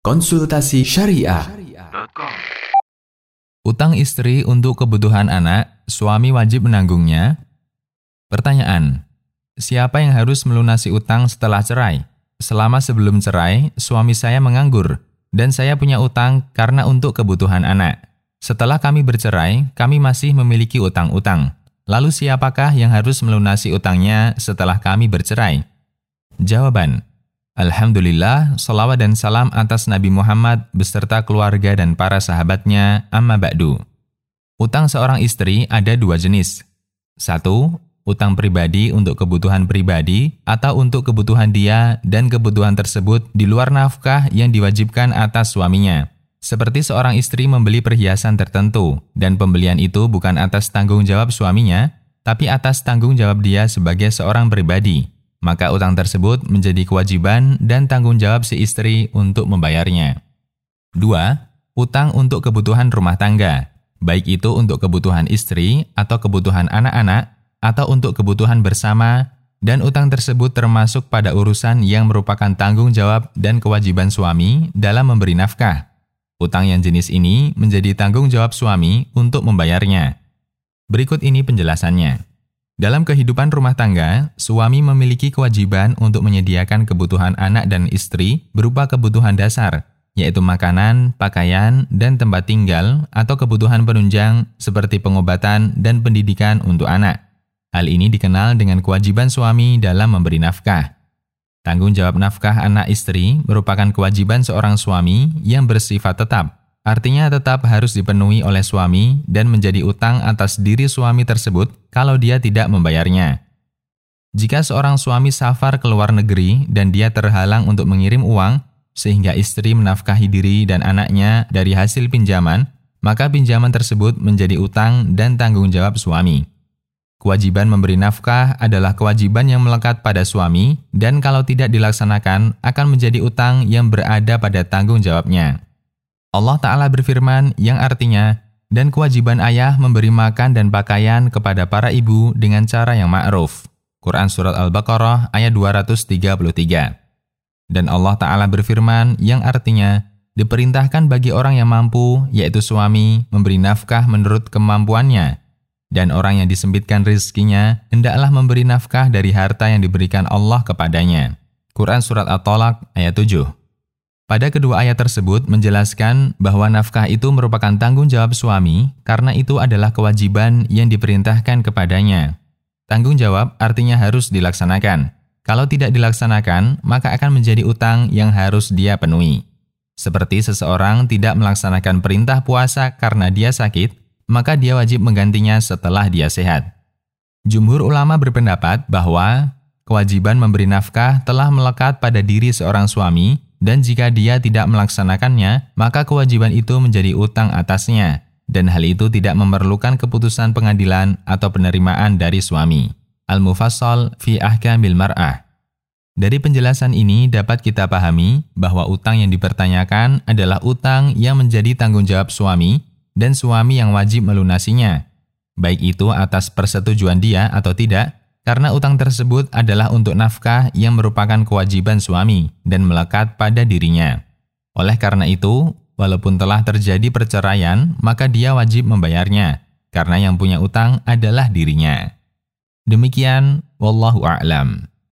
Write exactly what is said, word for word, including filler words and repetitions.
Konsultasi Syariah. Utang istri untuk kebutuhan anak, suami wajib menanggungnya? Pertanyaan: siapa yang harus melunasi utang setelah cerai? Selama sebelum cerai, suami saya menganggur, dan saya punya utang karena untuk kebutuhan anak. Setelah kami bercerai, kami masih memiliki utang-utang. Lalu siapakah yang harus melunasi utangnya setelah kami bercerai? Jawaban: Alhamdulillah, salawat dan salam atas Nabi Muhammad beserta keluarga dan para sahabatnya, amma ba'du. Utang seorang istri ada dua jenis. Satu, utang pribadi untuk kebutuhan pribadi atau untuk kebutuhan dia dan kebutuhan tersebut di luar nafkah yang diwajibkan atas suaminya. Seperti seorang istri membeli perhiasan tertentu dan pembelian itu bukan atas tanggung jawab suaminya, tapi atas tanggung jawab dia sebagai seorang pribadi. Maka utang tersebut menjadi kewajiban dan tanggung jawab si istri untuk membayarnya. Dua, utang untuk kebutuhan rumah tangga, baik itu untuk kebutuhan istri atau kebutuhan anak-anak, atau untuk kebutuhan bersama, dan utang tersebut termasuk pada urusan yang merupakan tanggung jawab dan kewajiban suami dalam memberi nafkah. Utang yang jenis ini menjadi tanggung jawab suami untuk membayarnya. Berikut ini penjelasannya. Dalam kehidupan rumah tangga, suami memiliki kewajiban untuk menyediakan kebutuhan anak dan istri berupa kebutuhan dasar, yaitu makanan, pakaian, dan tempat tinggal, atau kebutuhan penunjang seperti pengobatan dan pendidikan untuk anak. Hal ini dikenal dengan kewajiban suami dalam memberi nafkah. Tanggung jawab nafkah anak istri merupakan kewajiban seorang suami yang bersifat tetap. Artinya tetap harus dipenuhi oleh suami dan menjadi utang atas diri suami tersebut kalau dia tidak membayarnya. Jika seorang suami safar ke luar negeri dan dia terhalang untuk mengirim uang, sehingga istri menafkahi diri dan anaknya dari hasil pinjaman, maka pinjaman tersebut menjadi utang dan tanggung jawab suami. Kewajiban memberi nafkah adalah kewajiban yang melekat pada suami dan kalau tidak dilaksanakan akan menjadi utang yang berada pada tanggung jawabnya. Allah Ta'ala berfirman yang artinya, dan kewajiban ayah memberi makan dan pakaian kepada para ibu dengan cara yang ma'ruf. Quran Surat Al-Baqarah ayat dua ratus tiga puluh tiga. Dan Allah Ta'ala berfirman yang artinya, diperintahkan bagi orang yang mampu, yaitu suami, memberi nafkah menurut kemampuannya. Dan orang yang disempitkan rizkinya, hendaklah memberi nafkah dari harta yang diberikan Allah kepadanya. Quran Surat At-Tolaq ayat tujuh. Pada kedua ayat tersebut menjelaskan bahwa nafkah itu merupakan tanggung jawab suami karena itu adalah kewajiban yang diperintahkan kepadanya. Tanggung jawab artinya harus dilaksanakan. Kalau tidak dilaksanakan, maka akan menjadi utang yang harus dia penuhi. Seperti seseorang tidak melaksanakan perintah puasa karena dia sakit, maka dia wajib menggantinya setelah dia sehat. Jumhur ulama berpendapat bahwa kewajiban memberi nafkah telah melekat pada diri seorang suami, dan jika dia tidak melaksanakannya, maka kewajiban itu menjadi utang atasnya, dan hal itu tidak memerlukan keputusan pengadilan atau penerimaan dari suami. Al-Mufassal fi Ahkamil Mar'ah. Dari penjelasan ini dapat kita pahami bahwa utang yang dipertanyakan adalah utang yang menjadi tanggung jawab suami, dan suami yang wajib melunasinya, baik itu atas persetujuan dia atau tidak, karena utang tersebut adalah untuk nafkah yang merupakan kewajiban suami dan melekat pada dirinya. Oleh karena itu, walaupun telah terjadi perceraian, maka dia wajib membayarnya, karena yang punya utang adalah dirinya. Demikian, wallahu a'lam.